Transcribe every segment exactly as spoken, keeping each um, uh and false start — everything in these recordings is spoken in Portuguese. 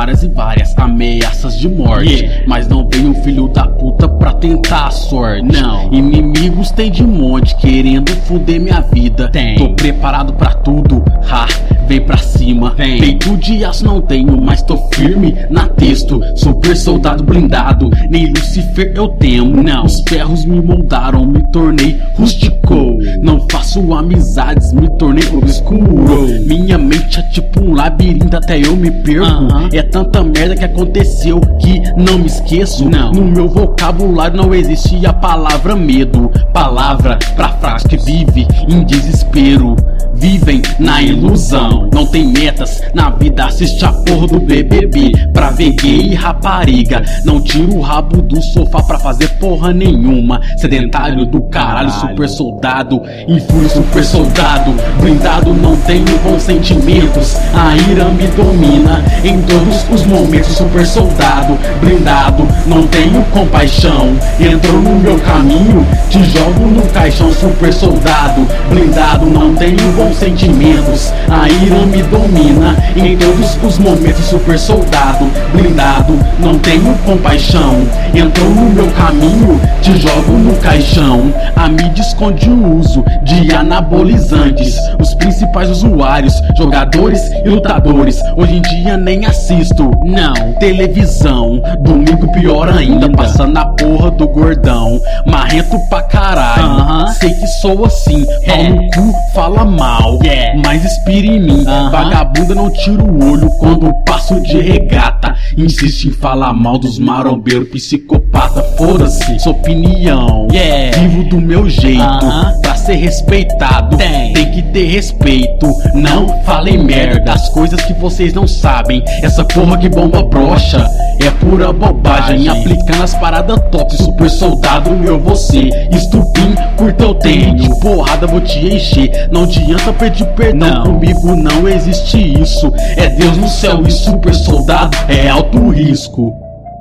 várias e várias ameaças de morte, yeah. Mas não veio um filho da puta pra tentar a sorte. Não. Inimigos tem de monte querendo fuder minha vida. Tem. Tô preparado pra tudo, ha, vem pra cima. Vem. Peito de aço não tenho, mas tô firme na texto. Super soldado blindado, nem Lucifer eu temo. Não. Os ferros me moldaram, me tornei rústico. Não faço amizades, me tornei obscuro. Minha mente é tipo um labirinto, até eu me perco. Uh-huh. É tanta merda que aconteceu que não me esqueço. Não. No meu vocabulário não existe a palavra medo. Palavra pra frase que vive em desespero. Vivem na ilusão, não tem metas na vida, assiste a porra do B B B pra ver gay e rapariga. Não tiro o rabo do sofá pra fazer porra nenhuma. Sedentário do caralho, super soldado, infúrio super soldado. Blindado, não tenho bons sentimentos, a ira me domina em todos os momentos. Super soldado, blindado, não tenho compaixão. Entrou no meu caminho, te jogo no caixão. Super soldado, blindado, não tenho bons sentimentos, a ira me domina em todos os momentos. Super soldado, blindado, não tenho compaixão. Entrou no meu caminho, te jogo no caixão. A mídia esconde o uso de anabolizantes. Os principais usuários, jogadores e lutadores, hoje em dia nem assisto, não, televisão. Domingo pior ainda, passando a porra do gordão. Marrento pra caralho, uh-huh. Sei que sou assim, pau é. No cu, fala mal, yeah. Mas inspira em mim, uh-huh. Vagabunda não tira o olho quando passo de regata. Insiste em falar mal dos marombeiros, psicopata, foda-se sua opinião, yeah. Vivo do meu jeito, uh-huh. Pra ser respeitado, tem. Tem que ter respeito. Não falem merda, as coisas que vocês não sabem. Essa porra que bomba brocha é pura bobagem. Aplicando as paradas top, super soldado eu você. Estupim, curta eu tenho, de porrada vou te encher. Não adianta pedir perdão, não. Comigo não existe isso. É Deus no céu e super soldado é alto risco.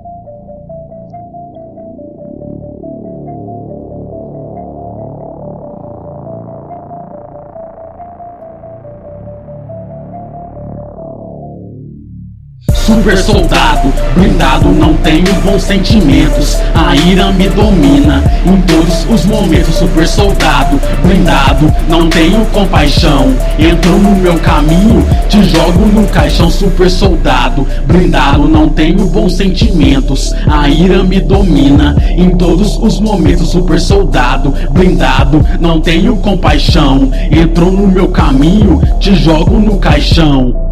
Super soldado, blindado, não tenho bons sentimentos, a ira me domina em todos os momentos. Super soldado, blindado, não tenho compaixão. Entrou no meu caminho, te jogo no caixão. Super soldado, blindado, não tenho bons sentimentos, a ira me domina em todos os momentos. Super soldado, blindado, não tenho compaixão. Entrou no meu caminho, te jogo no caixão.